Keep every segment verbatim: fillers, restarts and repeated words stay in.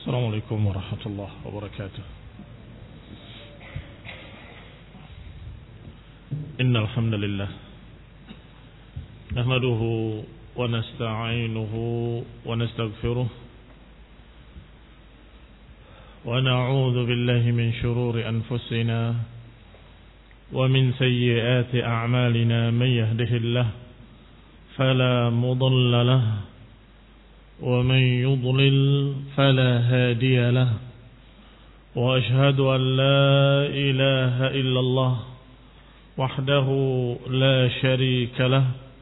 Assalamualaikum warahmatullahi wabarakatuh. Innal hamdalillah nahmaduhu wa nasta'inuhu wa nastaghfiruh wa na'udzu billahi min shururi anfusina wa min sayyiati a'malina man yahdihillahu fala mudilla lahu ومن يضلل فلا هادي له وأشهد أن لا إله إلا الله وحده لا شريك له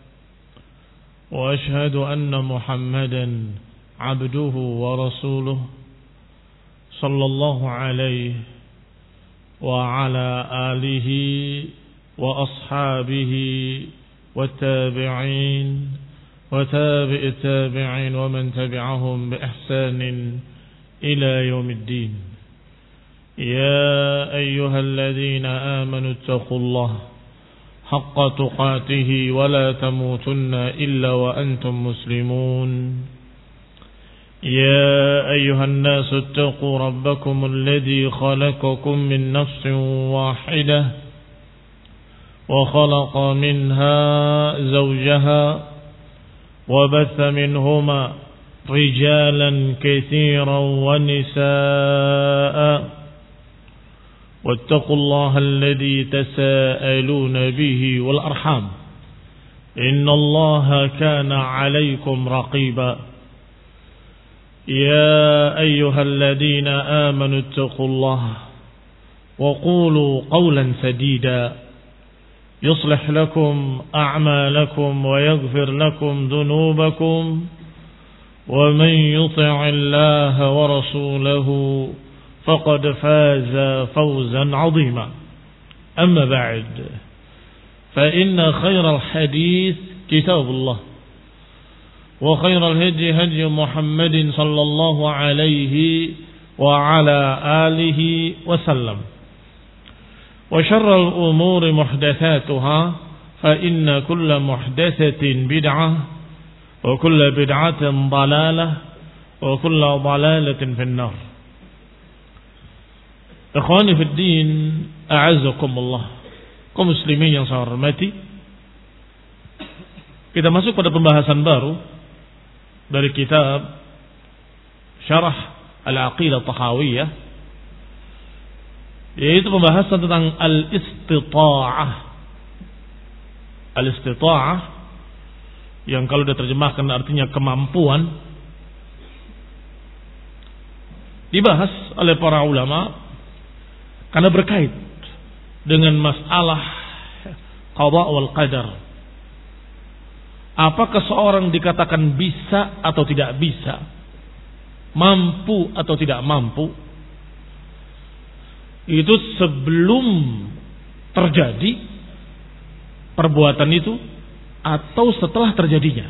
وأشهد أن محمدا عبده ورسوله صلى الله عليه وعلى آله وأصحابه والتابعين وتابع التابعين ومن تبعهم بإحسان إلى يوم الدين. يا أيها الذين آمنوا اتقوا الله حق تقاته ولا تموتن إلا وأنتم مسلمون. يا أيها الناس اتقوا ربكم الذي خلقكم من نفس واحدة وخلق منها زوجها وبث منهما رجالا كثيرا ونساء واتقوا الله الذي تساءلون به والأرحام إن الله كان عليكم رقيبا. يا أيها الذين آمنوا اتقوا الله وقولوا قولا سديدا يصلح لكم أعمالكم ويغفر لكم ذنوبكم ومن يطع الله ورسوله فقد فاز فوزا عظيما. أما بعد فإن خير الحديث كتاب الله وخير الهدي هدي محمد صلى الله عليه وعلى آله وسلم وشر الأمور محدثاتها فإن كل محدثة بدعة وكل بدعة ضلالة وكل ضلالة في النار. Ikhwani fi din, a'azzakumullah. Kaum muslimin yang saya hormati, kita masuk pada pembahasan baru dari kitab Syarah Al-Aqidah Tahawiyah, yaitu pembahasan tentang al-istita'ah. Al-istita'ah yang kalau diterjemahkan artinya kemampuan, dibahas oleh para ulama karena berkait dengan masalah qada wal qadar. Apakah seorang dikatakan bisa atau tidak bisa, mampu atau tidak mampu, itu sebelum terjadi perbuatan itu atau setelah terjadinya.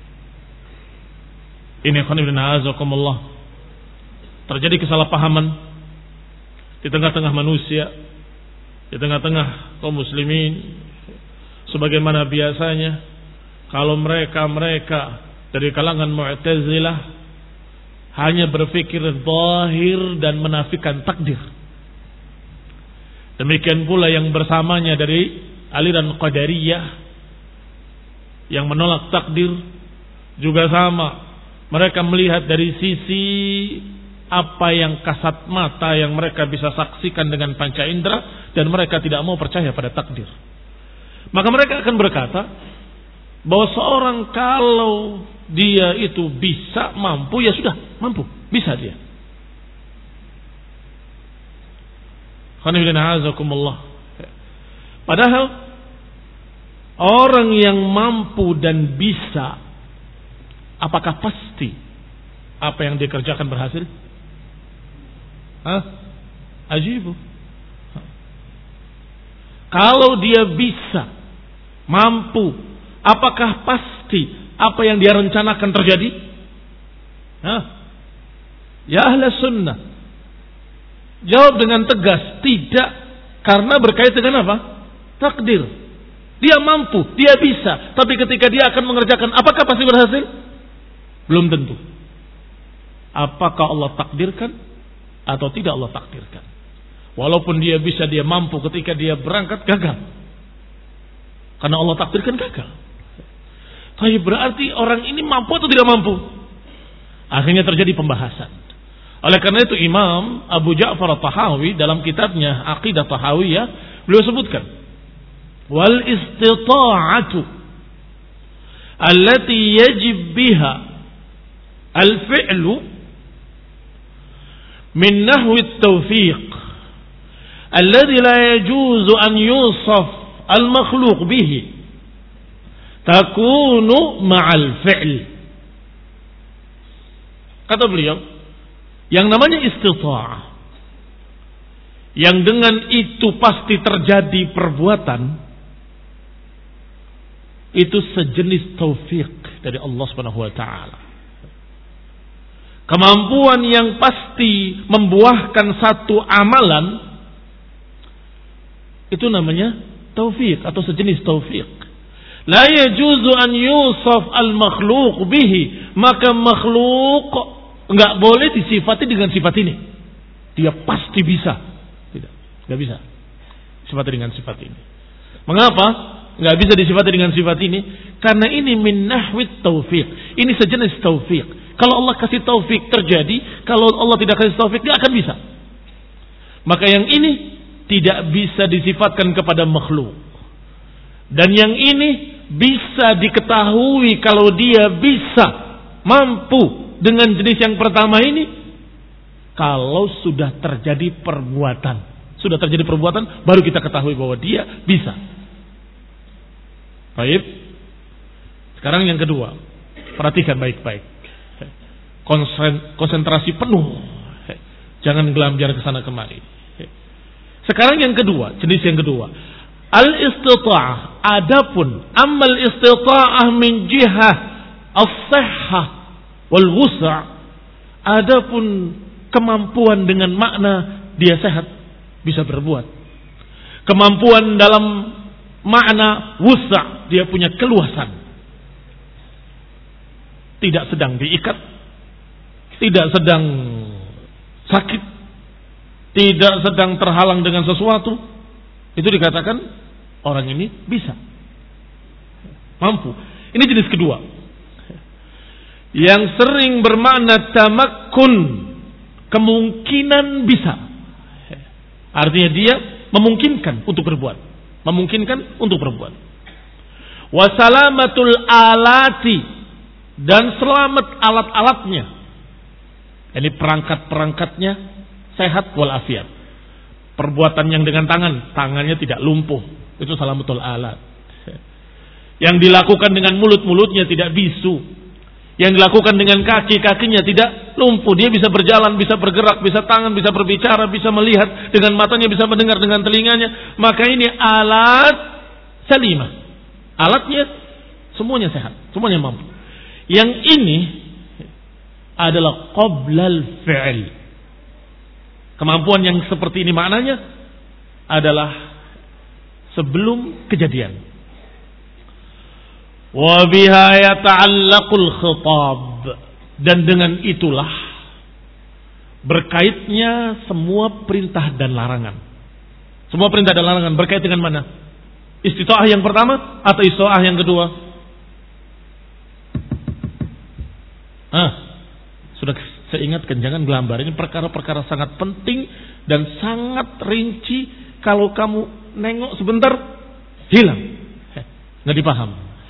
Ini khonibna azakumullah, terjadi kesalahpahaman di tengah-tengah manusia, di tengah-tengah kaum muslimin, sebagaimana biasanya kalau mereka-mereka dari kalangan Mu'tazilah hanya berpikir zahir dan menafikan takdir. Demikian pula yang bersamanya dari aliran Qadariyah yang menolak takdir juga sama. Mereka melihat dari sisi apa yang kasat mata yang mereka bisa saksikan dengan panca indera, dan mereka tidak mau percaya pada takdir. Maka mereka akan berkata bahwa seorang kalau dia itu bisa, mampu, ya sudah mampu, bisa dia. Padahal orang yang mampu dan bisa, apakah pasti apa yang dikerjakan berhasil? Hah? Ajibu. Kalau dia bisa, mampu, apakah pasti apa yang dia rencanakan terjadi? Hah? Ya ahla sunnah, jawab dengan tegas, tidak, karena berkait dengan apa? Takdir. Dia mampu, dia bisa, tapi ketika dia akan mengerjakan, apakah pasti berhasil? Belum tentu. apakah Allah takdirkan atau tidak Allah takdirkan. Walaupun dia bisa, dia mampu ketika dia berangkat gagal. Karena Allah takdirkan gagal. Tapi berarti orang ini mampu atau tidak mampu? Akhirnya terjadi pembahasan. Oleh karena itu Imam Abu Ja'far At-Tahawi dalam kitabnya Aqidah Tahawiyah, beliau sebutkan, wal istita'atu allati yajib biha al-fi'lu min nahwi at-tawfiq alladhi la yajuzu an yusaf al-makhluq bihi takunu ma'al fi'l. Kata beliau, yang namanya istita'ah, yang dengan itu pasti terjadi perbuatan, itu sejenis taufik dari Allah Subhanahu wa taala. Kemampuan yang pasti membuahkan satu amalan, itu namanya taufik atau sejenis taufik. La yajuzu an yusaf al-makhluq bihi, maka makhluk enggak boleh disifati dengan sifat ini. Dia pasti bisa. Tidak, enggak bisa disifati dengan sifat ini. Mengapa enggak bisa disifati dengan sifat ini? Karena ini min nahwit taufik. Ini sejenis taufik. Kalau Allah kasih taufik terjadi, kalau Allah tidak kasih taufik dia akan bisa. Maka yang ini tidak bisa disifatkan kepada makhluk. Dan yang ini bisa diketahui kalau dia bisa, mampu dengan jenis yang pertama ini, kalau sudah terjadi perbuatan. Sudah terjadi perbuatan, baru kita ketahui bahwa dia bisa. Baik. Sekarang yang kedua, perhatikan baik-baik. Konsentrasi penuh. Jangan gelamjar ke sana kemari. Sekarang yang kedua, jenis yang kedua, al-istita'ah. Adapun amal istita'ah min jihah as-sihhah wal wus'. Adapun kemampuan dengan makna dia sehat, bisa berbuat. Kemampuan dalam makna wus', dia punya keluasan. Tidak sedang diikat, tidak sedang sakit, tidak sedang terhalang dengan sesuatu. Itu dikatakan orang ini bisa, mampu. Ini jenis kedua, yang sering bermakna tamakkun, kemungkinan bisa. Artinya dia memungkinkan untuk berbuat, memungkinkan untuk berbuat. Wasalamatul alati, dan selamat alat-alatnya. Ini perangkat-perangkatnya sehat walafiat. Perbuatan yang dengan tangan, tangannya tidak lumpuh, itu salamatul alat. Yang dilakukan dengan mulut-mulutnya tidak bisu. Yang dilakukan dengan kaki, kakinya tidak lumpuh. Dia bisa berjalan, bisa bergerak, bisa tangan, bisa berbicara, bisa melihat dengan matanya, bisa mendengar dengan telinganya. Maka ini alat salimah. Alatnya semuanya sehat, semuanya mampu. Yang ini adalah qoblal fi'l. Kemampuan yang seperti ini maknanya adalah sebelum kejadian. Wa biha yata'allaqul khitab, dan dengan itulah berkaitnya semua perintah dan larangan. Semua perintah dan larangan berkait dengan mana? Istita'ah yang pertama atau istita'ah yang kedua? Ah, sudah saya ingatkan, jangan gelambar. Ini perkara-perkara sangat penting dan sangat rinci. Kalau kamu nengok sebentar, hilang, nggak dipaham.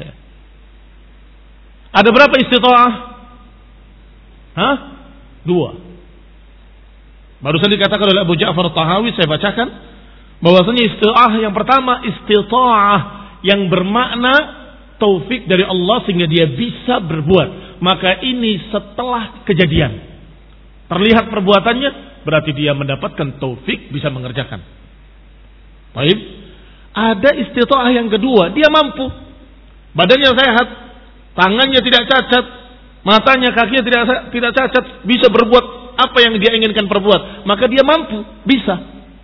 Ada berapa istita'ah? Hah? Dua. Barusan dikatakan oleh Abu Ja'far At-Tahawi, saya bacakan, bahwasanya istita'ah yang pertama, istita'ah yang bermakna taufik dari Allah sehingga dia bisa berbuat. Maka ini setelah kejadian terlihat perbuatannya, berarti dia mendapatkan taufik bisa mengerjakan. Baik. Ada istita'ah yang kedua, dia mampu, badannya sehat, tangannya tidak cacat, matanya, kakinya tidak tidak cacat, bisa berbuat apa yang dia inginkan perbuat, maka dia mampu, bisa.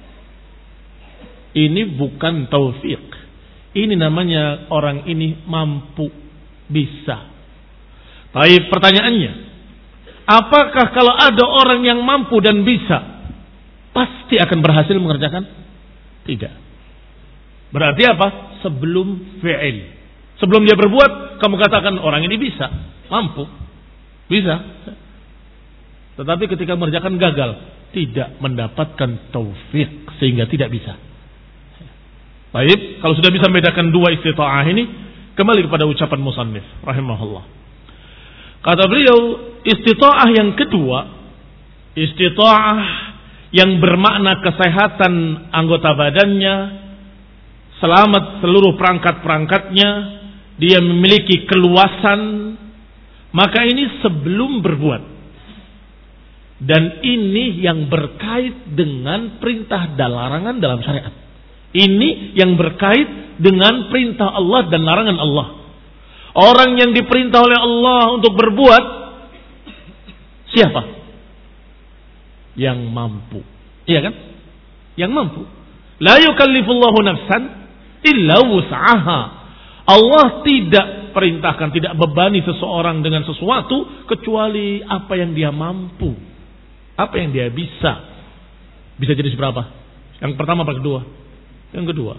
Ini bukan taufik. Ini namanya orang ini mampu, bisa. Baik, pertanyaannya, Apakah kalau ada orang yang mampu dan bisa, pasti akan berhasil mengerjakan? Tidak. Berarti apa? Sebelum fi'il. Sebelum dia berbuat, kamu katakan orang ini bisa, mampu, bisa. Tetapi ketika mengerjakan gagal, tidak mendapatkan taufik sehingga tidak bisa. Baik, kalau sudah bisa membedakan dua istita'ah ini, kembali kepada ucapan musannif rahimahullah. Kata beliau, istita'ah yang kedua, istita'ah yang bermakna kesehatan anggota badannya, selamat seluruh perangkat-perangkatnya, dia memiliki keluasan, maka ini sebelum berbuat. Dan ini yang berkait dengan perintah dan larangan dalam syariat. Ini yang berkait dengan perintah Allah dan larangan Allah. Orang yang diperintah oleh Allah untuk berbuat, siapa? Yang mampu. Iya kan? Yang mampu. La yukallifullahu nafsan illa wus'aha. Allah tidak perintahkan, tidak bebani seseorang dengan sesuatu kecuali apa yang dia mampu. Apa yang dia bisa. Bisa jadi seberapa? Yang pertama apa kedua? Yang kedua.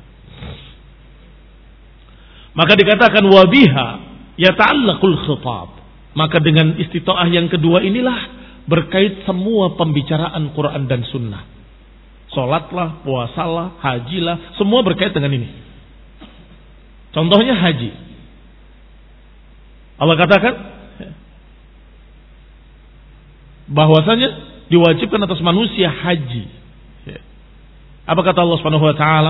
Maka dikatakan wabiha yata'allaqul khitab. Maka dengan istita'ah yang kedua inilah berkait semua pembicaraan Quran dan Sunnah. Salatlah, puasalah, hajilah, semua berkait dengan ini. Contohnya haji. Allah katakan bahwasanya diwajibkan atas manusia haji. Apa kata Allah Subhanahu wa taala?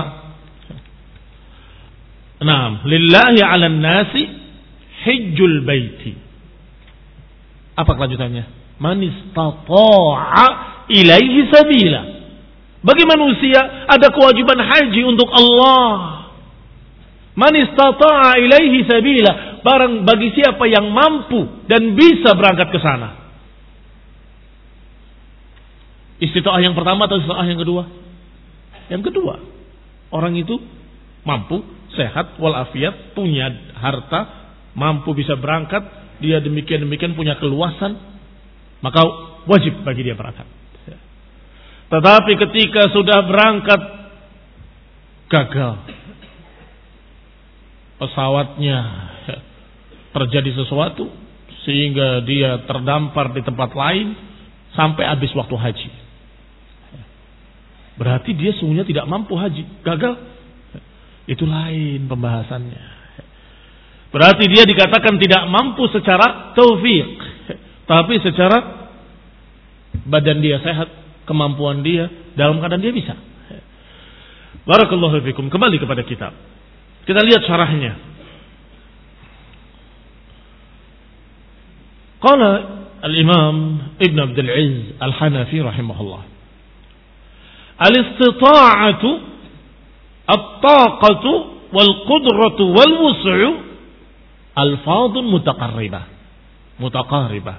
Naam, lillahi 'alan nasi hajjul baiti. Apa kelanjutannya? Man istata'a ilaihi sabila. Bagi manusia ada kewajiban haji untuk Allah. Man istata'a ilaihi sabila, barang bagi siapa yang mampu dan bisa berangkat ke sana. Istita'ah yang pertama atau istita'ah yang kedua? Yang kedua. Orang itu mampu, sehat, walafiat, punya harta, mampu bisa berangkat, dia demikian-demikian punya keluasan, maka wajib bagi dia berangkat. Tetapi ketika sudah berangkat, gagal. Pesawatnya terjadi sesuatu, sehingga dia terdampar di tempat lain, sampai habis waktu haji. Berarti dia sungguhnya tidak mampu haji. Gagal. Itu lain pembahasannya. Berarti dia dikatakan tidak mampu secara taufik. Tapi secara badan dia sehat. Kemampuan dia. Dalam keadaan dia bisa. Barakallahu fikum. Kembali kepada kitab. Kita lihat syarahnya. Qala al-imam Ibn Abdul Aziz al-Hanafi rahimahullah. Al-istita'atu at-taqatu wal-qudratu wal-wus'u alfadun mutaqarribah. Mutaqarribah.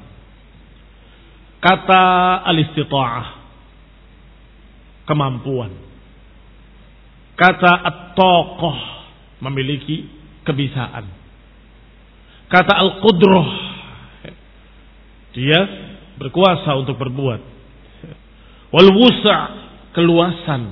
Kata al-istita'ah, kemampuan. Kata at-taqah, memiliki kebisaan. Kata al-qudrah, dia berkuasa untuk berbuat. Wal-wus' keluasan.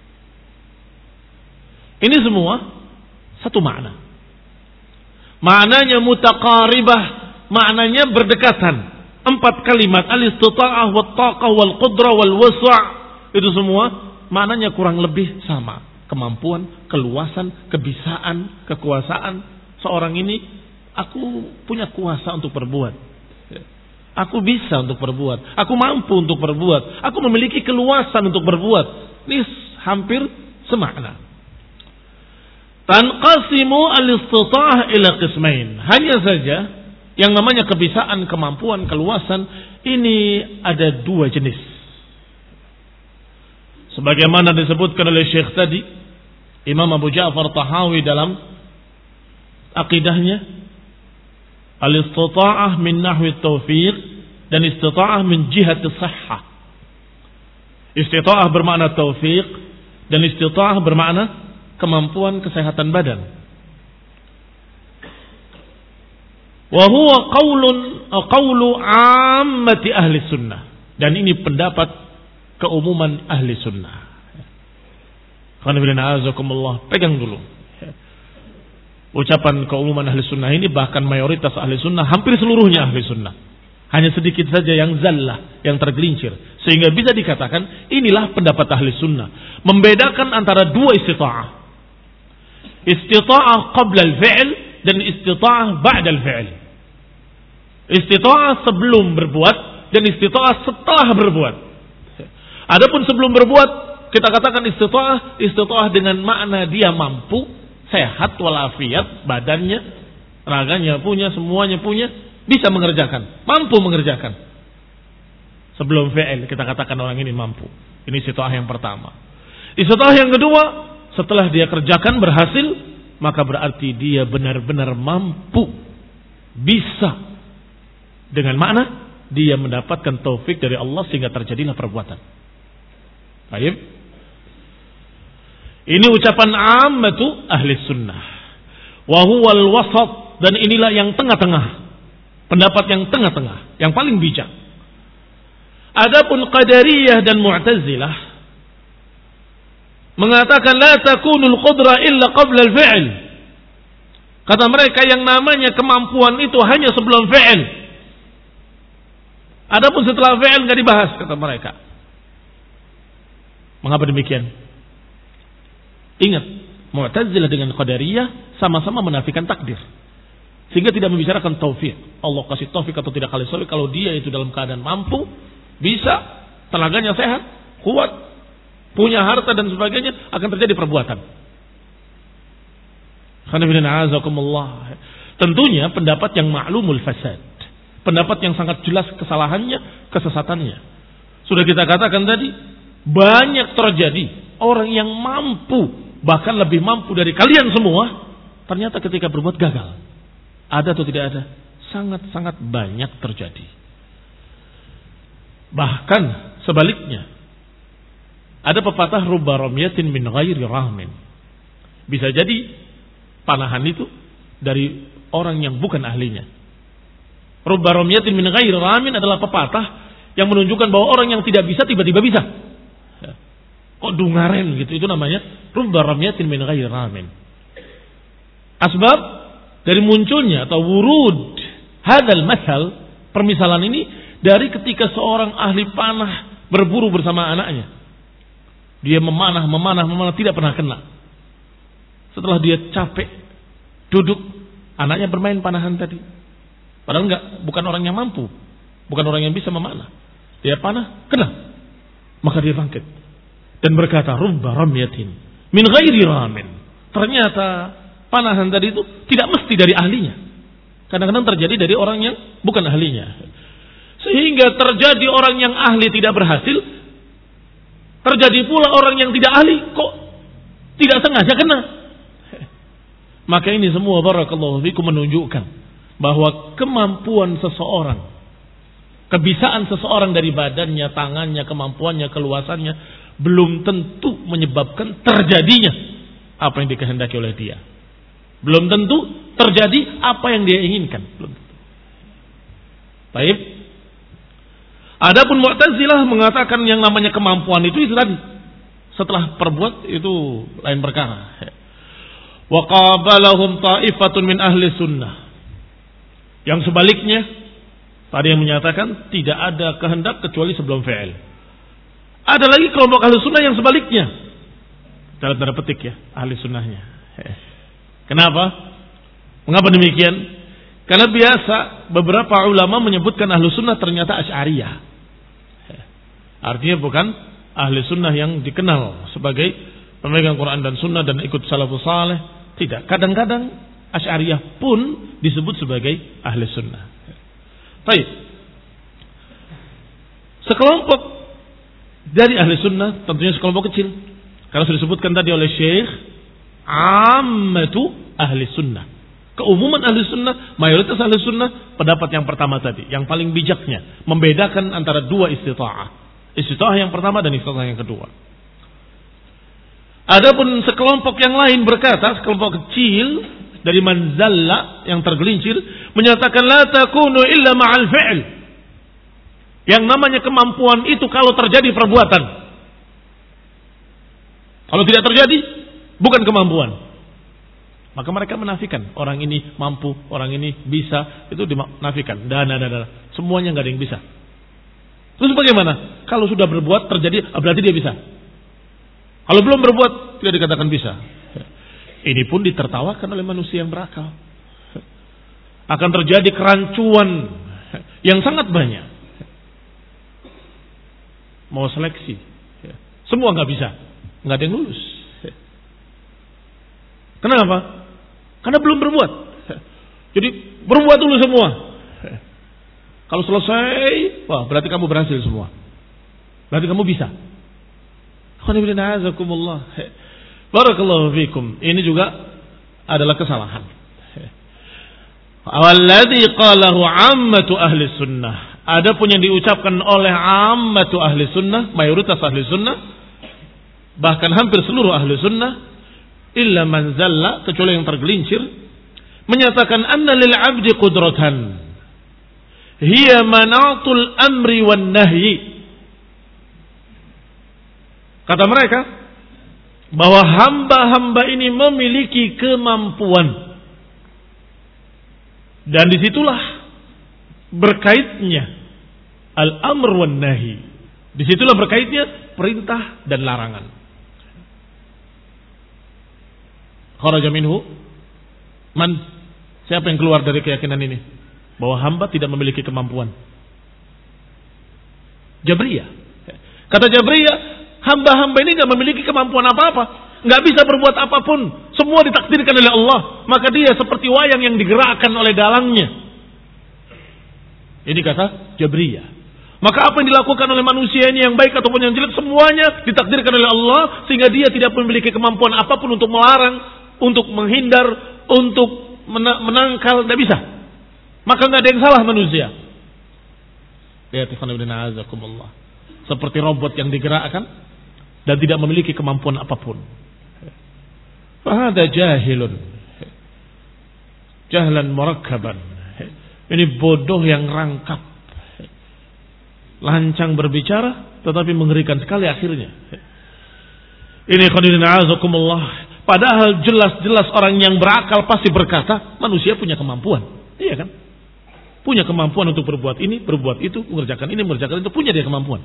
Ini semua satu makna. Maknanya mutaqaribah, maknanya berdekatan. Empat kalimat al-istita'ah wat-taqah wal-qudrah wal-wus', itu semua maknanya kurang lebih sama. Kemampuan, keluasan, kebisaan, kekuasaan. Seorang ini, aku punya kuasa untuk berbuat. Aku bisa untuk berbuat. Aku mampu untuk berbuat. Aku memiliki keluasan untuk berbuat. Ini hampir semakna. Tanqasimu al-istita'ah ila qismain. Hanya saja yang namanya kebisaan, kemampuan, keluasan ini ada dua jenis. Sebagaimana disebutkan oleh Syekh tadi, Imam Abu Ja'far Tahawi dalam akidahnya, al-istita'ah min nahwi taufiq dan istita'ah min jihati sahhah. Istita'ah bermakna taufiq dan istita'ah bermakna kemampuan kesehatan badan. Wa huwa qaulun qawlu ammati ahli sunnah. Dan ini pendapat keumuman ahli sunnah. Pegang dulu. Ucapan keumuman ahli sunnah ini bahkan mayoritas ahli sunnah, hampir seluruhnya ahli sunnah. Hanya sedikit saja yang zallah, yang tergelincir. Sehingga bisa dikatakan inilah pendapat ahli sunnah. Membedakan antara dua istita'ah. Istita'ah qabla al-fi'l dan istita'ah ba'da al-fi'l. Istita'ah sebelum berbuat dan istita'ah setelah berbuat. Adapun sebelum berbuat, kita katakan istita'ah, istita'ah dengan makna dia mampu, sehat walafiat, badannya, raganya punya, semuanya punya, bisa mengerjakan, mampu mengerjakan. Sebelum fi'il kita katakan orang ini mampu. Ini istita'ah yang pertama. Istita'ah yang kedua, setelah dia kerjakan berhasil, maka berarti dia benar-benar mampu, bisa. Dengan makna dia mendapatkan taufik dari Allah sehingga terjadilah perbuatan. Baik. Ini ucapan ammatu ahli sunnah. Wa huwal wasat, dan inilah yang tengah-tengah. Pendapat yang tengah-tengah, yang paling bijak. Adapun Qadariyah dan Mu'tazilah mengatakan la takunul qudra illa qabla al-fi'l. Kata mereka yang namanya kemampuan itu hanya sebelum fi'il. Adapun setelah fi'il enggak dibahas, kata mereka. Mengapa demikian? Ingat, Mu'tazilah dengan Qadariyah sama-sama menafikan takdir. Sehingga tidak membicarakan taufik. Allah kasih taufik atau tidak kali taufik kalau dia itu dalam keadaan mampu, bisa, tenaganya sehat, kuat, punya harta dan sebagainya, akan terjadi perbuatan. Tentunya pendapat yang ma'lumul fasad. Pendapat yang sangat jelas kesalahannya, kesesatannya. Sudah kita katakan tadi, banyak terjadi orang yang mampu, bahkan lebih mampu dari kalian semua, ternyata ketika berbuat gagal. Ada atau tidak ada? Sangat-sangat banyak terjadi. Bahkan sebaliknya, ada pepatah rubba ramyatin min ghairi rahmin. Bisa jadi panahan itu dari orang yang bukan ahlinya. Rubba ramyatin min ghairi rahmin adalah pepatah yang menunjukkan bahwa orang yang tidak bisa tiba-tiba bisa. Kok dungaren gitu, itu namanya rubba ramyatin min ghairi rahmin. Asbab dari munculnya atau wurud hadal masal, permisalan ini dari ketika seorang ahli panah berburu bersama anaknya. Dia memanah, memanah, memanah, tidak pernah kena. Setelah dia capek duduk, anaknya bermain panahan tadi. Padahal enggak, bukan orang yang mampu, bukan orang yang bisa memanah. Dia panah, kena. Maka dia bangkit dan berkata, rubba ramyatin min ghairi ramin. Ternyata panahan tadi itu tidak mesti dari ahlinya. Kadang-kadang terjadi dari orang yang bukan ahlinya. Sehingga terjadi orang yang ahli tidak berhasil, terjadi pula orang yang tidak ahli kok tidak sengaja kena. Maka ini semua barakallahu fikum menunjukkan bahwa kemampuan seseorang, kebisaan seseorang dari badannya, tangannya, kemampuannya, keluasannya belum tentu menyebabkan terjadinya apa yang dikehendaki oleh dia. Belum tentu terjadi apa yang dia inginkan. Belum tentu. Baik. Adapun Mu'tazilah mengatakan yang namanya kemampuan itu itu tadi. Setelah perbuat itu lain perkara. Wa qabalahum ta'ifatun min ahli sunnah. Yang sebaliknya, tadi yang menyatakan tidak ada kehendak kecuali sebelum fi'il. Ada lagi kelompok ahli sunnah yang sebaliknya. Dalam tanda petik ya, ahli sunnahnya. Kenapa? Mengapa demikian? Karena biasa beberapa ulama menyebutkan ahli sunnah ternyata Asy'ariyah. Artinya bukan ahli sunnah yang dikenal sebagai pemegang Quran dan sunnah dan ikut salafus saleh. Tidak. Kadang-kadang Asy'ariyah pun disebut sebagai ahli sunnah. Baik. Sekelompok dari ahli sunnah, tentunya sekelompok kecil. Karena sudah disebutkan tadi oleh Syekh, ammatu ahli sunnah. Keumuman ahli sunnah, mayoritas ahli sunnah, pendapat yang pertama tadi, yang paling bijaknya, membedakan antara dua istita'ah. Istita'ah yang pertama dan istita'ah yang kedua. Adapun sekelompok yang lain berkata, sekelompok kecil dari manzalla yang tergelincir menyatakan la takunu illa ma'al fi'l. Yang namanya kemampuan itu kalau terjadi perbuatan. Kalau tidak terjadi bukan kemampuan. Maka mereka menafikan orang ini mampu, orang ini bisa, itu dinafikan. Dana dana semuanya enggak ada yang bisa. Terus bagaimana? Kalau sudah berbuat terjadi berarti dia bisa. Kalau belum berbuat tidak dikatakan bisa. Ini pun ditertawakan oleh manusia yang berakal. Akan terjadi kerancuan yang sangat banyak. Mau seleksi, semua nggak bisa, nggak ada yang lulus. Kenapa? Karena belum berbuat. Jadi berbuat dulu semua. Kalau selesai, wah berarti kamu berhasil semua. Berarti kamu bisa. Barakallahu fikum. Ini juga adalah kesalahan. Walladzi qalahu ammatu ahli sunnah. Adapun yang diucapkan oleh ammatu ahli sunnah, mayoritas ahli sunnah, bahkan hampir seluruh ahli sunnah, illa man zalla, kecuali yang tergelincir, menyatakan anna lil 'abdi qudratan hiya manatul amri wan nahyi. Kata mereka bahwa hamba-hamba ini memiliki kemampuan, dan disitulah berkaitnya al-amr wan nahi. Disitulah berkaitnya perintah dan larangan. Kharaja minhu man, siapa yang keluar dari keyakinan ini bahwa hamba tidak memiliki kemampuan? Jabriyah. Kata Jabriyah, hamba-hamba ini tidak memiliki kemampuan apa-apa, nggak bisa berbuat apapun, semua ditakdirkan oleh Allah, maka dia seperti wayang yang digerakkan oleh dalangnya. Ini kata Jabriyah. Maka apa yang dilakukan oleh manusia ini, yang baik ataupun yang jelek, semuanya ditakdirkan oleh Allah, sehingga dia tidak memiliki kemampuan apapun untuk melarang, untuk menghindar, untuk menangkal, tidak bisa. Maka nggak ada yang salah manusia. Lihat ikhwan ibn a'azakumullah, seperti robot yang digerakkan dan tidak memiliki kemampuan apapun. Fahada jahilun, jahlan murakkaban. Ini bodoh yang rangkap, lancang berbicara tetapi mengerikan sekali akhirnya. Ini khadirin a'azakumullah. Padahal jelas-jelas orang yang berakal pasti berkata manusia punya kemampuan, iya kan? Punya kemampuan untuk berbuat ini, berbuat itu, mengerjakan ini, mengerjakan itu, punya dia kemampuan.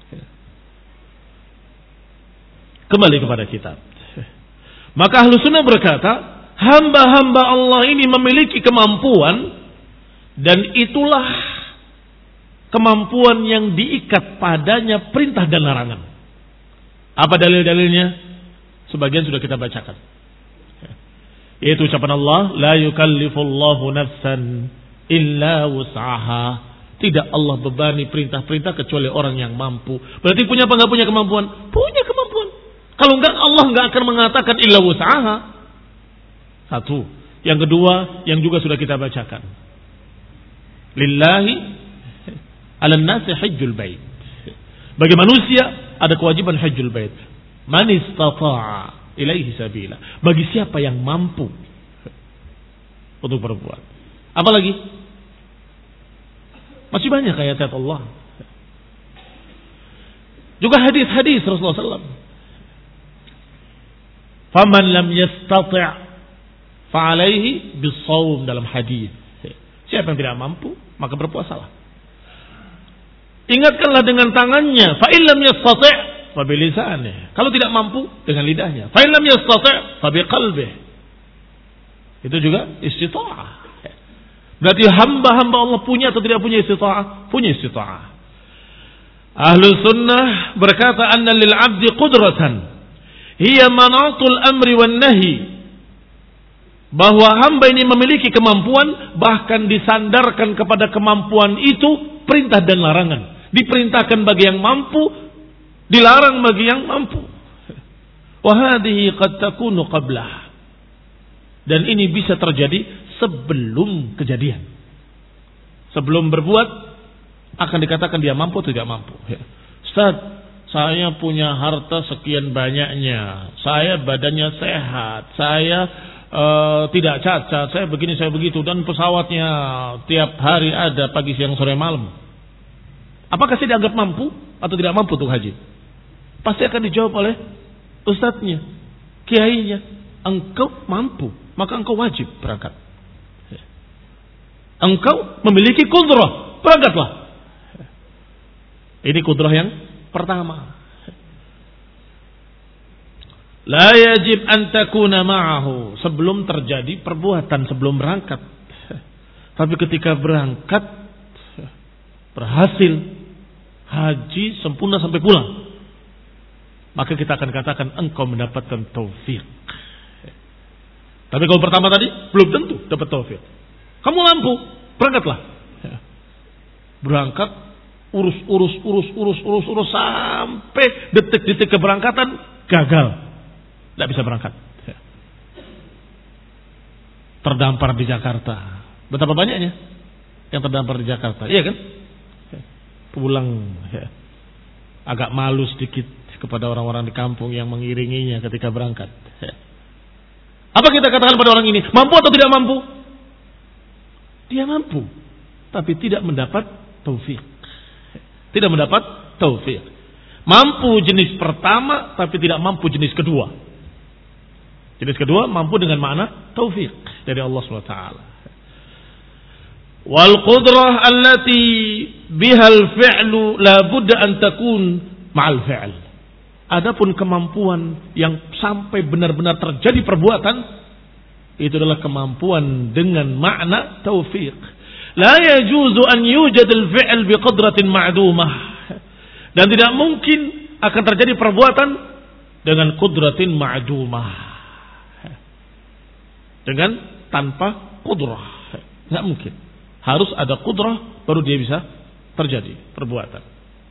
Kembali kepada kitab. Maka Ahlus Sunnah berkata, hamba-hamba Allah ini memiliki kemampuan, dan itulah kemampuan yang diikat padanya perintah dan larangan. Apa dalil-dalilnya? Sebagian sudah kita bacakan. Yaitu ucapan Allah, la yukallifullahu nafsan illa wus'aha. Tidak Allah bebani perintah-perintah kecuali orang yang mampu. Berarti punya apa enggak punya kemampuan? Punya kemampuan. Kalau enggak, Allah enggak akan mengatakan illa wus'aha. Satu. Yang kedua, yang juga sudah kita bacakan. Lillahi 'alan nasi hajjul bait. Bagi manusia ada kewajiban hajjul bait. Man istata'a ilaihi sabila. Bagi siapa yang mampu untuk berbuat. Apalagi? Masih banyak ayat-ayat Allah. Juga hadis-hadis Rasulullah sallallahu alaihi wasallam. Faman lam yastati' fa'alaihi bis-shaum, dalam hadis. Siapa yang tidak mampu, maka berpuasalah. Ingatkanlah dengan tangannya. Fa in lam yastati' fa bi lisanihi. Kalau tidak mampu, dengan lidahnya. Fa in lam yastati' fa bi qalbihi. Itu juga istita'ah. Berarti hamba-hamba Allah punya atau tidak punya istita'ah? Punya istita'ah. Ahlus Sunnah berkata anna lil 'abdi qudratan hiya manatul amri wan nahi. Bahwa hamba ini memiliki kemampuan, bahkan disandarkan kepada kemampuan itu perintah dan larangan. Diperintahkan bagi yang mampu, dilarang bagi yang mampu. Wa hadhihi qad takunu qablah. Dan ini bisa terjadi sebelum kejadian. Sebelum berbuat akan dikatakan dia mampu atau tidak mampu. Ustaz, saya punya harta sekian banyaknya, saya badannya sehat, saya uh, tidak cacat, saya begini, saya begitu, dan pesawatnya tiap hari ada pagi, siang, sore, malam. Apakah saya dianggap mampu atau tidak mampu untuk haji? Pasti akan dijawab oleh ustadznya, kiainya. Engkau mampu, maka engkau wajib berangkat. Engkau memiliki kudrah, berangkatlah. Ini kudrah yang pertama. La yajib an takuna ma'ahu, sebelum terjadi perbuatan, sebelum berangkat. Tapi ketika berangkat berhasil haji sempurna sampai pulang, maka kita akan katakan engkau mendapatkan taufik. Tapi kalau pertama tadi belum tentu dapat taufik. Kamu mampu, berangkatlah. Berangkat, urus, urus, urus, urus, urus, urus sampai detik-detik keberangkatan gagal. Tidak bisa berangkat. Terdampar di Jakarta. Betapa banyaknya yang terdampar di Jakarta. Iya kan? Pulang ya, agak malu sedikit kepada orang-orang di kampung yang mengiringinya ketika berangkat. Apa kita katakan pada orang ini? Mampu atau tidak mampu? Dia mampu, tapi tidak mendapat taufik. Tidak mendapat taufik. Mampu jenis pertama, tapi tidak mampu jenis kedua. Jenis kedua mampu dengan makna taufik dari Allah subhanahu wa taala. Wal qudrah allati bihal fi'lu la budda an takun ma'al fi'l. Adapun kemampuan yang sampai benar-benar terjadi perbuatan, itu adalah kemampuan dengan makna taufik. La yajuzu an yujad al-fi'l biqadratin ma'dumah. Dan tidak mungkin akan terjadi perbuatan dengan qudratin ma'dumah. Dengan tanpa qudrah. Tidak mungkin. Harus ada qudrah baru dia bisa terjadi perbuatan.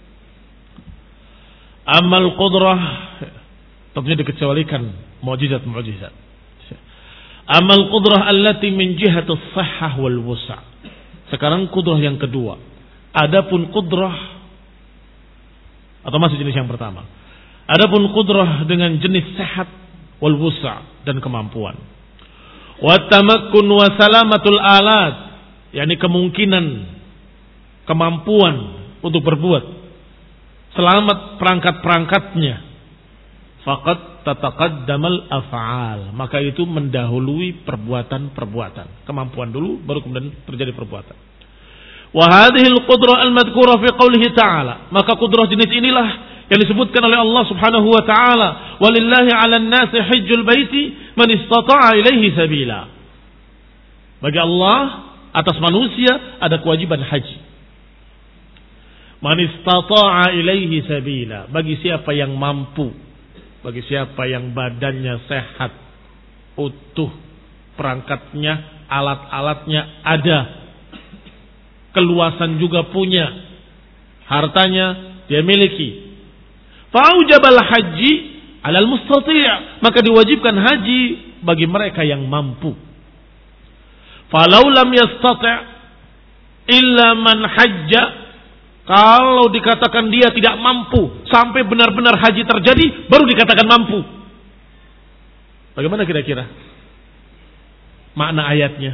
Amal qudrah tentunya dikecualikan mukjizat-mukjizat. Amal qudrah allati min jihati as-sihhah wal wusa'. Sekarang qudrah yang kedua. Adapun qudrah atau masih jenis yang pertama. Adapun qudrah dengan jenis sehat wal wusa' dan kemampuan. Wa tamakkun wa salamatul alat, yakni kemungkinan, kemampuan untuk berbuat, selamat perangkat-perangkatnya. Faqad tataqaddamal af'al, maka itu mendahului perbuatan-perbuatan. Kemampuan dulu baru kemudian terjadi perbuatan. Wa hadhil qudrah al-madhkura fi qoulihi ta'ala, maka qudrah jenis inilah yang disebutkan oleh Allah Subhanahu wa taala, walillahi 'alan nasi hajjul baiti man istata'a ilaihi sabila. Bagi Allah atas manusia ada kewajiban haji. Man istata'a ilaihi sabila, bagi siapa yang mampu, bagi siapa yang badannya sehat, utuh, perangkatnya, alat-alatnya ada, keluasan juga punya, hartanya dia miliki. Fa'ujabal haji 'alal mustati', maka diwajibkan haji bagi mereka yang mampu. Falau lam yastati' illa man hajja, kalau dikatakan dia tidak mampu sampai benar-benar haji terjadi baru dikatakan mampu. Bagaimana kira-kira makna ayatnya?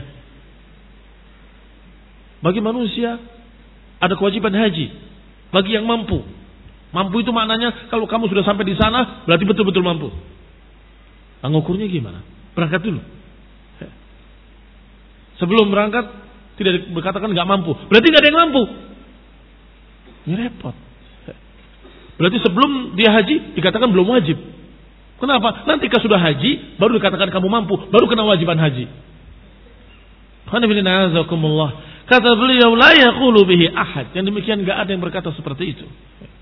Bagi manusia ada kewajiban haji bagi yang mampu. Mampu itu maknanya kalau kamu sudah sampai di sana berarti betul-betul mampu. Nah, ngukurnya gimana? Berangkat dulu. Sebelum berangkat tidak dikatakan nggak mampu, berarti nggak ada yang mampu. Ini repot. Berarti sebelum dia haji dikatakan belum wajib. Kenapa? Nanti kalau sudah haji baru dikatakan kamu mampu, baru kena wajiban haji. Kata beliau, la yaqulu bihi ahad. Yang demikian enggak ada yang berkata seperti itu.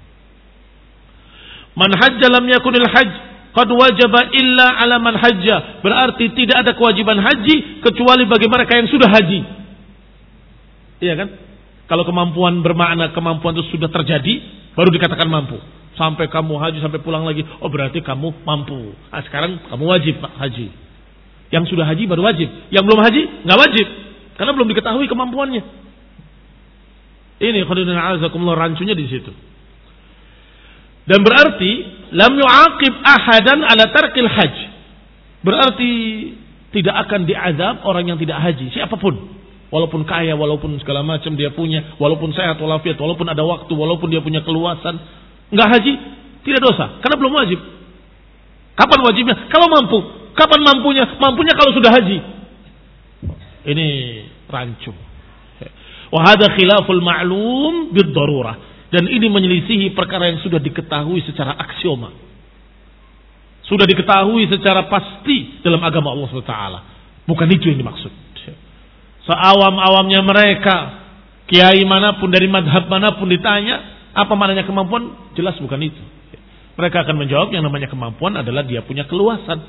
Man hajja lam yakunil hajj qad wajaba illa ala man hajja. Berarti tidak ada kewajiban haji kecuali bagi mereka yang sudah haji. Iya kan? Kalau kemampuan bermakna kemampuan itu sudah terjadi, baru dikatakan mampu. Sampai kamu haji sampai pulang lagi, oh berarti kamu mampu. Nah, sekarang kamu wajib haji. Yang sudah haji baru wajib. Yang belum haji nggak wajib, karena belum diketahui kemampuannya. Ini khairuddin a'azakumullah, rancunya di situ. Dan berarti lam yu'aqib ahadan ala tarkil hajj. Berarti tidak akan diazab orang yang tidak haji, siapapun. Walaupun kaya, walaupun segala macam dia punya, walaupun sehat walafiat, walaupun ada waktu, walaupun dia punya keluasan, enggak haji, tidak dosa, karena belum wajib. Kapan wajibnya? Kalau mampu. Kapan mampunya? Mampunya kalau sudah haji. Ini rancu. Wa hadza khilaful ma'lum bid-darurah. Dan ini menyelisihi perkara yang sudah diketahui secara aksioma. Sudah diketahui secara pasti dalam agama Allah subhanahu wa taala. Bukan itu yang dimaksud. Seawam-awamnya mereka, kiai manapun dari madhab manapun ditanya, apa maknanya kemampuan? Jelas bukan itu. Mereka akan menjawab yang namanya kemampuan adalah dia punya keluasan.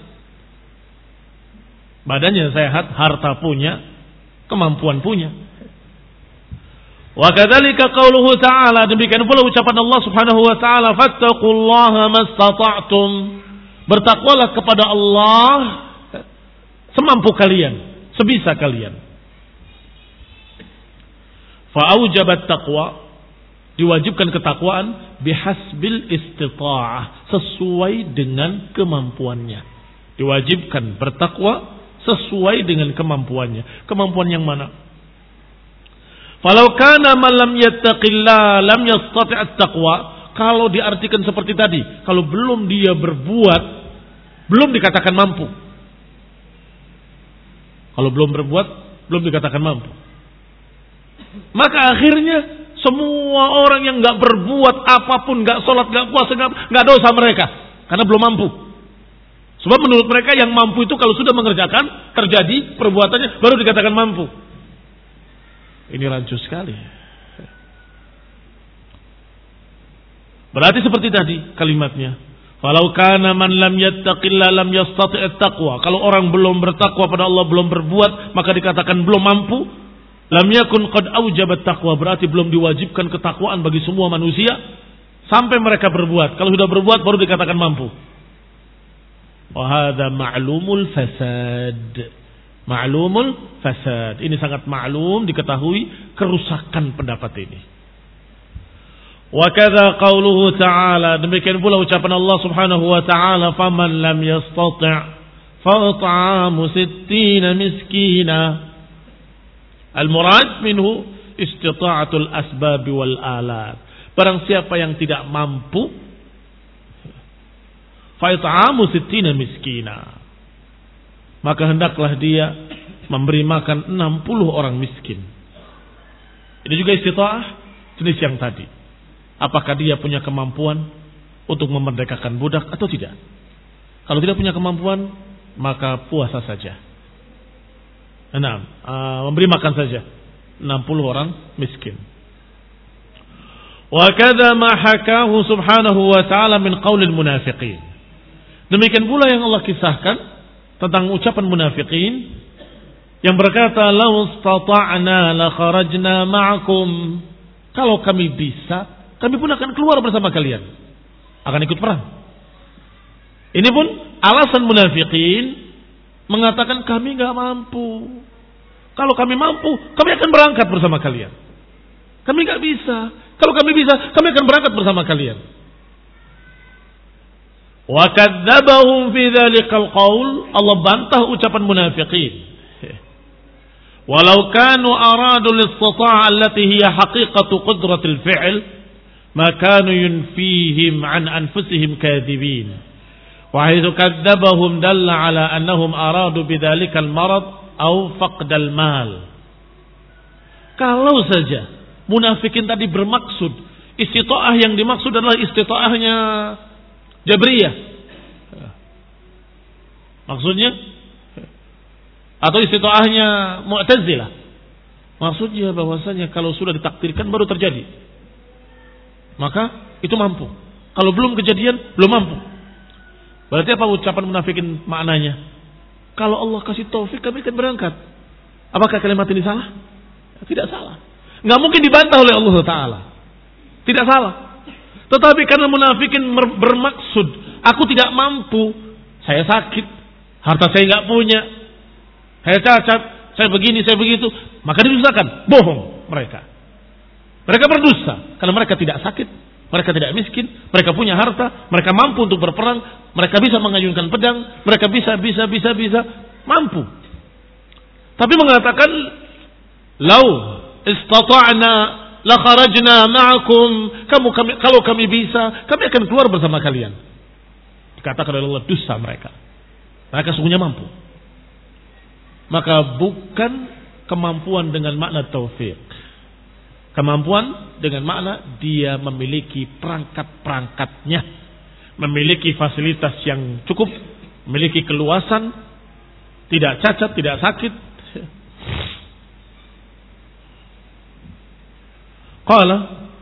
Badannya sehat, harta punya, kemampuan punya. Wa kadzalika qauluhu ta'ala, demikian pula ucapan Allah Subhanahu wa taala, fattaqullaha mastata'tum. Bertakwalah kepada Allah semampu kalian, sebisa kalian. Fa'aujabat taqwa, diwajibkan ketakwaan bihasbil istita'ah, sesuai dengan kemampuannya. Diwajibkan bertakwa sesuai dengan kemampuannya. Kemampuan yang mana? Falau kana man lam yattaqillah lam yastati' at-taqwa. Kalau diartikan seperti tadi, kalau belum dia berbuat, belum dikatakan mampu. Kalau belum berbuat, belum dikatakan mampu. Maka akhirnya semua orang yang nggak berbuat apapun, nggak sholat, nggak puasa, nggak dosa mereka, karena belum mampu. Sebab menurut mereka yang mampu itu kalau sudah mengerjakan, terjadi perbuatannya, baru dikatakan mampu. Ini rancu sekali. Berarti seperti tadi kalimatnya. Falau kana man lam yattaqillah lam yastati' at-taqwa. Kalau orang belum bertakwa pada Allah, belum berbuat, maka dikatakan belum mampu. Lam yakun qad aujabat taqwa, berarti belum diwajibkan ketakwaan bagi semua manusia sampai mereka berbuat. Kalau sudah berbuat baru dikatakan mampu. Wa hadza ma'lumul fasad. Ma'lumul fasad. Ini sangat maklum, diketahui kerusakan pendapat ini. Wa kadza qauluhu ta'ala, demikian pula ucapan Allah Subhanahu wa taala, faman lam yastati' fa it'amu sittina miskina. Al-murad minhu istita'atul asbab wal alat. Barang siapa yang tidak mampu, fa it'amu sittina miskina, maka hendaklah dia memberi makan enam puluh orang miskin. Ini juga istita'ah jenis yang tadi. Apakah dia punya kemampuan untuk memerdekakan budak atau tidak? Kalau tidak punya kemampuan, maka puasa saja. Enam, uh, memberi makan saja enam puluh orang miskin. Wa kadza ma hakahu subhanahu wa ta'ala min qaulil munafiqin. Demikian pula yang Allah kisahkan tentang ucapan munafikin yang berkata, "Law istata'na la kharajna ma'akum." Kalau kami bisa, kami pun akan keluar bersama kalian, akan ikut perang. Ini pun alasan munafikin mengatakan kami enggak mampu. Kalau kami mampu, kami akan berangkat bersama kalian. Kami enggak bisa. Kalau kami bisa, kami akan berangkat bersama kalian. Wa kadzdzabahum fi dzalikal qaul, Allah bantah ucapan munafiqin. Walau kanu aradu al-istita'a allati hiya haqiqatu qudratil fi'l, ma kanu yunfihim an anfusihim kadhibin. Wa haitsu kadzdzabahum dalla ala annahum aradu bidzalikal marad aw faqdal mal. Kalau saja munafikin tadi bermaksud, istita'ah yang dimaksud adalah istita'ahnya Jabriyah, maksudnya, atau istita'ahnya Mu'tazilah, maksudnya bahwasanya kalau sudah ditakdirkan baru terjadi, maka itu mampu. Kalau belum kejadian, belum mampu. Berarti apa ucapan munafikin maknanya? Kalau Allah kasih taufik, kami akan berangkat. Apakah kalimat ini salah? Tidak salah. Nggak mungkin dibantah oleh Allah Taala. Tidak salah. Tetapi karena munafikin bermaksud, aku tidak mampu, saya sakit, harta saya nggak punya, saya cacat, saya begini, saya begitu, maka didustakan. Bohong mereka. Mereka berdusta karena mereka tidak sakit, mereka tidak miskin, mereka punya harta, mereka mampu untuk berperang, mereka bisa mengayunkan pedang, mereka bisa, bisa, bisa, bisa. mampu. Tapi mengatakan, "Lau istata'na la kharajna ma'akum." Kamu kami, kalau kami bisa, kami akan keluar bersama kalian. Dikatakan oleh Allah, dusta mereka. Mereka sungguhnya mampu. Maka bukan kemampuan dengan makna taufik. Kemampuan dengan makna dia memiliki perangkat-perangkatnya, memiliki fasilitas yang cukup, memiliki keluasan, tidak cacat, tidak sakit. Qala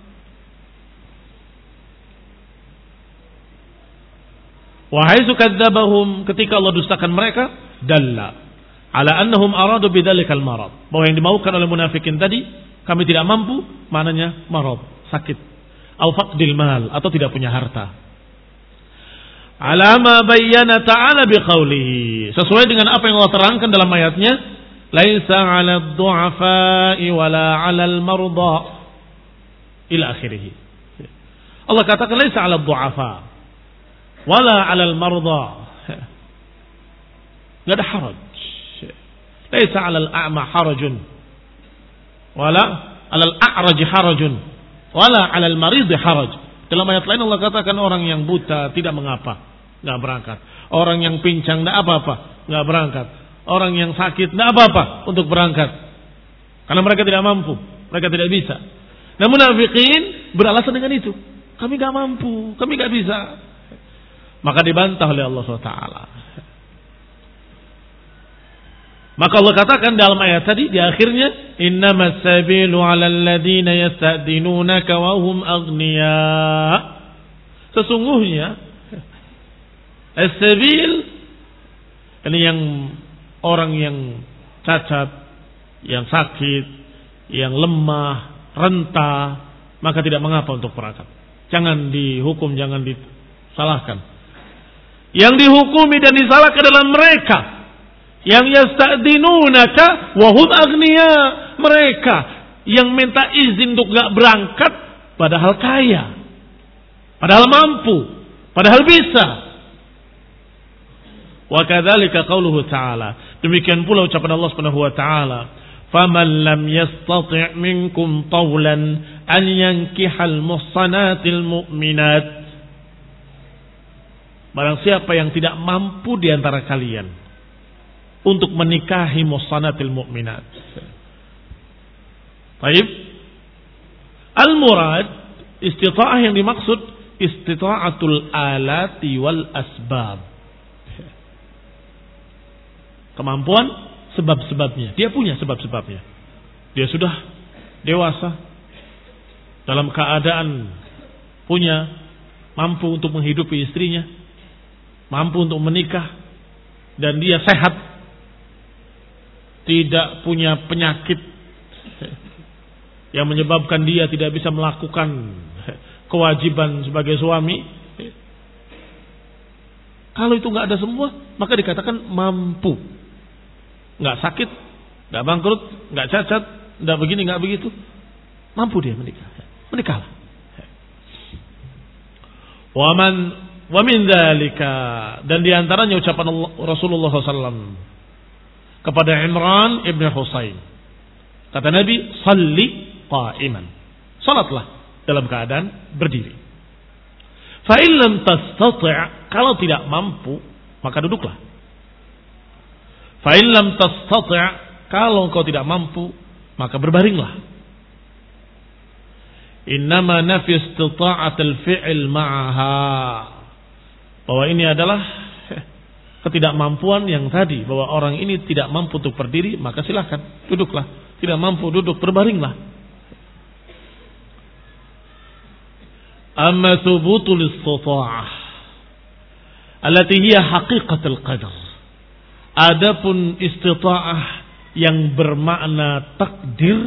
wa haitsu kadzdzabahum, ketika Allah dustakan mereka, dalla ala annahum aradu bidzalikal marad, bahwa yang dimaukan oleh munafikin tadi, kami tidak mampu, maknanya marad, sakit, au faqdil mal, atau tidak punya harta. Ala ma bayyana ta'ala biqaulihi, sesuai dengan apa yang Allah terangkan dalam ayatnya, laisa 'alad du'afa'i wala 'alal marda ila akhirih. Allah katakan laisa 'alad du'afa wala 'alal marda, enggak ada haraj. Laisa 'alal a'ma harajun wala 'alal a'raj harajun wala 'alal marid haraj. Dalam ayat lain Allah katakan orang yang buta tidak mengapa, enggak berangkat. Orang yang pincang enggak apa-apa, enggak berangkat. Orang yang sakit enggak apa-apa untuk berangkat. Karena mereka tidak mampu, mereka tidak bisa. Namun munafikin beralasan dengan itu. Kami enggak mampu, kami enggak bisa. Maka dibantah oleh Allah subhanahu wa taala. Maka Allah katakan dalam ayat tadi di akhirnya, innamas sabilu 'alal ladzina yasta'dinunaka wa hum aghniya. Sesungguhnya as-sabil ini yang orang yang cacat, yang sakit, yang lemah, renta, maka tidak mengapa untuk berangkat. Jangan dihukum, jangan disalahkan. Yang dihukumi dan disalahkan adalah mereka yang yasta'dinunaka wa hum aghniya, mereka yang minta izin untuk enggak berangkat padahal kaya, padahal mampu, padahal bisa. Wa kadzalika qauluhu ta'ala, demikian pula ucapan Allah Subhanahu wa taala, faman lam yastati' minkum tawlan an yankihal muhsanatil mu'minat, barang siapa yang tidak mampu di antara kalian untuk menikahi muhsanatil mu'minat. Baik. Al-murad, istita'ah yang dimaksud istita'atul alati wal asbab. Kemampuan, sebab-sebabnya. Dia punya sebab-sebabnya. Dia sudah dewasa, dalam keadaan punya, mampu untuk menghidupi istrinya, mampu untuk menikah, dan dia sehat, tidak punya penyakit yang menyebabkan dia tidak bisa melakukan kewajiban sebagai suami. Kalau itu nggak ada semua, maka dikatakan mampu, nggak sakit, nggak bangkrut, nggak cacat, nggak begini, nggak begitu, mampu dia menikah, menikahlah. Waman wamin dzalika, dan diantaranya ucapan Allah, Rasulullah shallallahu alaihi wasallam kepada Imran ibn Husain. Kata Nabi, salli qa'iman, salatlah dalam keadaan berdiri. Fa in lam tastati', kalau tidak mampu maka duduklah. Fa in lam tastati', kalau engkau tidak mampu maka berbaringlah. Innama nafi istita'atil fi'il ma'aha, bahwa ini adalah ketidakmampuan yang tadi, bahwa orang ini tidak mampu untuk berdiri, maka silahkan duduklah. Tidak mampu duduk, berbaringlah. Amma thubutul istita'ah allati hiya haqiqatul qadar, adapun istita'ah yang bermakna takdir,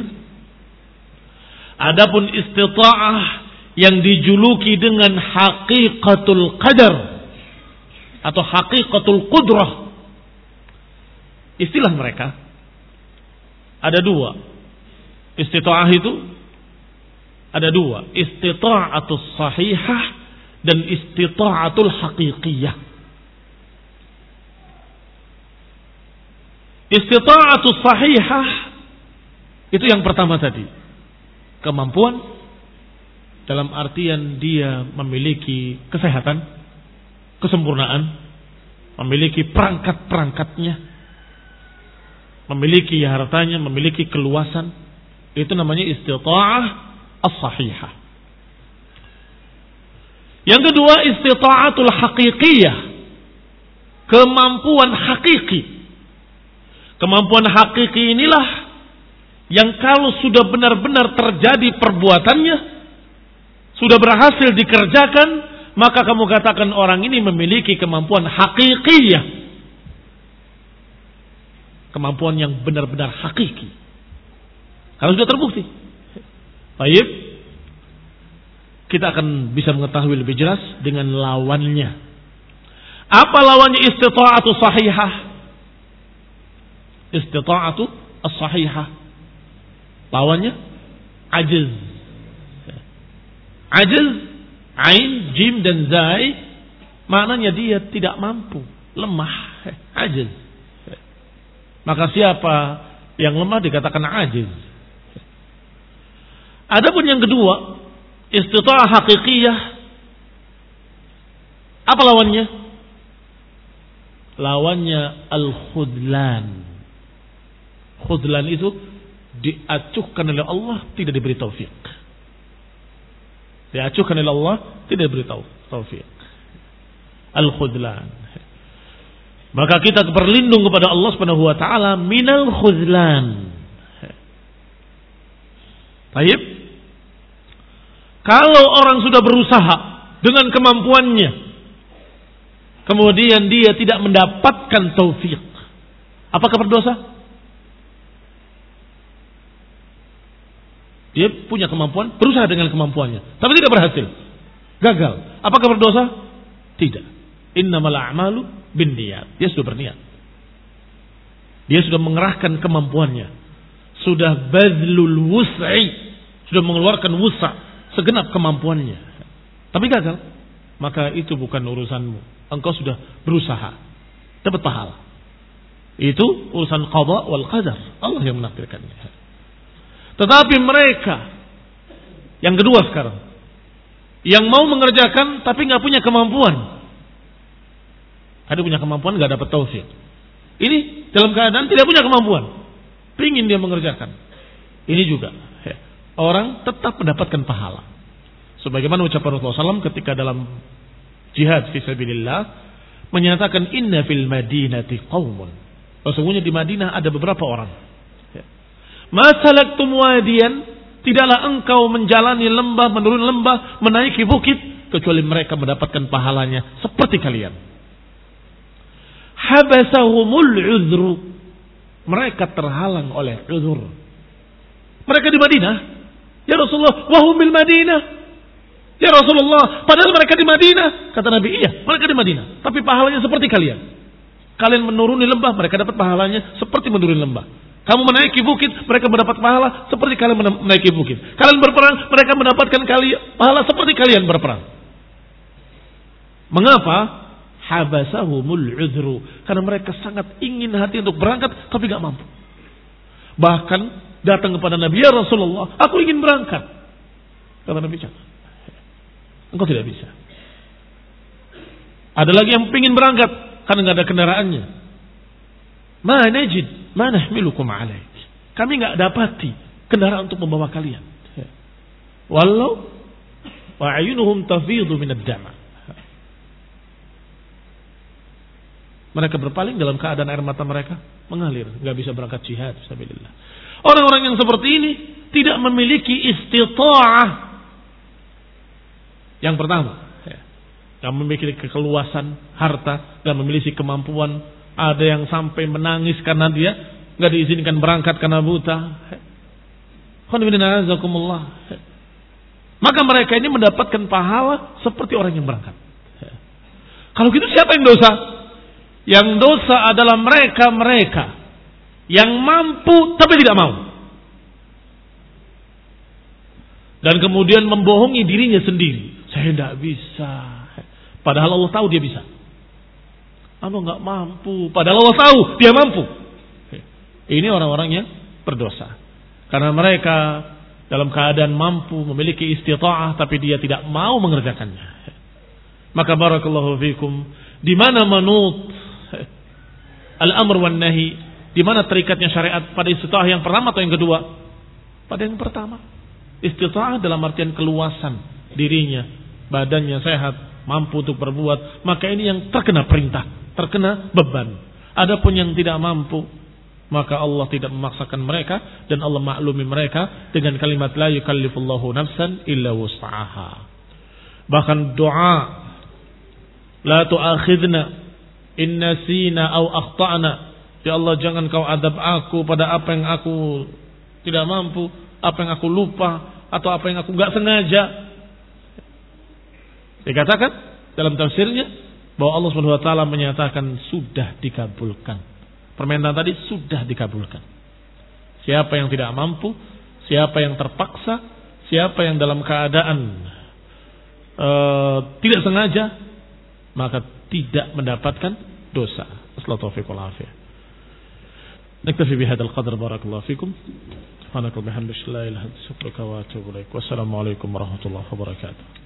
adapun istita'ah yang dijuluki dengan haqiqatul qadar atau haqiqatul qudrah, istilah mereka ada dua. Istita'ah itu ada dua, istita'atul sahihah dan istita'atul haqiqiyah. Istita'atus sahihah itu yang pertama tadi. Kemampuan dalam artian dia memiliki kesehatan, kesempurnaan, memiliki perangkat-perangkatnya, memiliki hartanya, memiliki keluasan. Itu namanya istita'ah as-sahihah. Yang kedua, istita'atul haqiqiyah. Kemampuan hakiki. Kemampuan hakiki inilah yang kalau sudah benar-benar terjadi perbuatannya, sudah berhasil dikerjakan, maka kamu katakan orang ini memiliki kemampuan hakikiyah. Kemampuan yang benar-benar hakiki. Kalau sudah terbukti. Baik. Kita akan bisa mengetahui lebih jelas dengan lawannya. Apa lawannya istita'atu sahihah? Istita'atu as-sahihah. Lawannya ajiz. Ajiz, ain, jim dan zai, maknanya dia tidak mampu, lemah, ajiz. Maka siapa yang lemah dikatakan ajiz. Adapun yang kedua, istita'ah hakikiyah. Apa lawannya? Lawannya al-khudlan. Khudlan itu diacuhkan oleh Allah, tidak diberi taufik. Diacuhkan oleh Allah, tidak diberi taufik. Al-khudlan. Maka kita berlindung kepada Allah Subhanahu wa taala minal khudlan. Baik. Kalau orang sudah berusaha dengan kemampuannya, kemudian dia tidak mendapatkan taufik, apakah berdosa? Dia punya kemampuan, berusaha dengan kemampuannya, tapi tidak berhasil, gagal. Apakah berdosa? Tidak. Innamal a'malu binniyat. Dia sudah berniat. Dia sudah mengerahkan kemampuannya, sudah bazlul wus'i, sudah mengeluarkan wus'a, segenap kemampuannya, tapi gagal. Maka itu bukan urusanmu. Engkau sudah berusaha, dapat pahala. Itu urusan qada wal qadar, Allah yang menakdirkannya. Tetapi mereka yang kedua sekarang, yang mau mengerjakan tapi nggak punya kemampuan. Ada punya kemampuan nggak dapat taufik. Ini dalam keadaan tidak punya kemampuan, pingin dia mengerjakan. Ini juga orang tetap mendapatkan pahala. Sebagaimana ucapan Rasulullah shallallahu alaihi wasallam ketika dalam jihad fisabilillah menyatakan inna fil madinati qaumun. Sesungguhnya di Madinah ada beberapa orang. Ma salaktum wadiyan, tidaklah engkau menjalani lembah, menurun lembah, menaiki bukit kecuali mereka mendapatkan pahalanya seperti kalian. Habasahumul uzru, mereka terhalang oleh uzur. Mereka di Madinah, ya Rasulullah, wahum bil Madinah. Ya Rasulullah, padahal mereka di Madinah. Kata Nabi, iya, mereka di Madinah, tapi pahalanya seperti kalian. Kalian menuruni lembah, mereka dapat pahalanya seperti menuruni lembah. Kamu menaiki bukit, mereka mendapat pahala seperti kalian menaiki bukit. Kalian berperang, mereka mendapatkan kalian pahala seperti kalian berperang. Mengapa? Habasahumul uzru, karena mereka sangat ingin hati untuk berangkat tapi gak mampu. Bahkan datang kepada Nabi, ya Rasulullah, aku ingin berangkat. Kata Nabi, jangan, engkau tidak bisa. Ada lagi yang ingin berangkat karena nggak ada kendaraannya. Ma najid, ma nahmilukum alaih. Kami nggak dapati kendaraan untuk membawa kalian. Walau wa ayunuhum tafidhu minad dama. Mereka berpaling dalam keadaan air mata mereka mengalir, nggak bisa berangkat jihad fisabilillah. Orang-orang yang seperti ini tidak memiliki istita'ah. Yang pertama, yang memiliki kekeluasan harta dan memiliki kemampuan. Ada yang sampai menangis karena dia nggak diizinkan berangkat karena buta. Maka mereka ini mendapatkan pahala seperti orang yang berangkat. Kalau gitu siapa yang dosa? Yang dosa adalah mereka-mereka yang mampu tapi tidak mau. Dan kemudian membohongi dirinya sendiri. Saya tidak bisa. Padahal Allah tahu dia bisa. Anu nggak mampu. Padahal Allah tahu dia mampu. Ini orang-orang yang berdosa. Karena mereka dalam keadaan mampu, memiliki istita'ah, tapi dia tidak mau mengerjakannya. Maka barakallahu fikum, di mana manut al-amr wan nahi, di mana terikatnya syariat pada istita'ah yang pertama atau yang kedua? Pada yang pertama. Istita'ah dalam artian keluasan dirinya, badannya sehat, mampu untuk berbuat, maka ini yang terkena perintah, terkena beban. Adapun yang tidak mampu, maka Allah tidak memaksakan mereka dan Allah maklumi mereka dengan kalimat la yukallifullahu nafsan illa wus'aha. Bahkan doa la tu'akhidna in nasina aw akhtana, ya Allah jangan kau adab aku pada apa yang aku tidak mampu, apa yang aku lupa atau apa yang aku enggak sengaja. Dikatakan dalam tafsirnya bahwa Allah Subhanahu wa taala menyatakan sudah dikabulkan. Permintaan tadi sudah dikabulkan. Siapa yang tidak mampu, siapa yang terpaksa, siapa yang dalam keadaan uh, tidak sengaja, maka tidak mendapatkan dosa. Assalamualaikum warahmatullahi wabarakatuh. Naktafi bihadzal qadar, barakallahu fikum. Subhanaka wa bihamdika la ilaha illa anta astaghfiruka wa atubu ilaik. Wassalamu alaikum warahmatullahi wabarakatuh.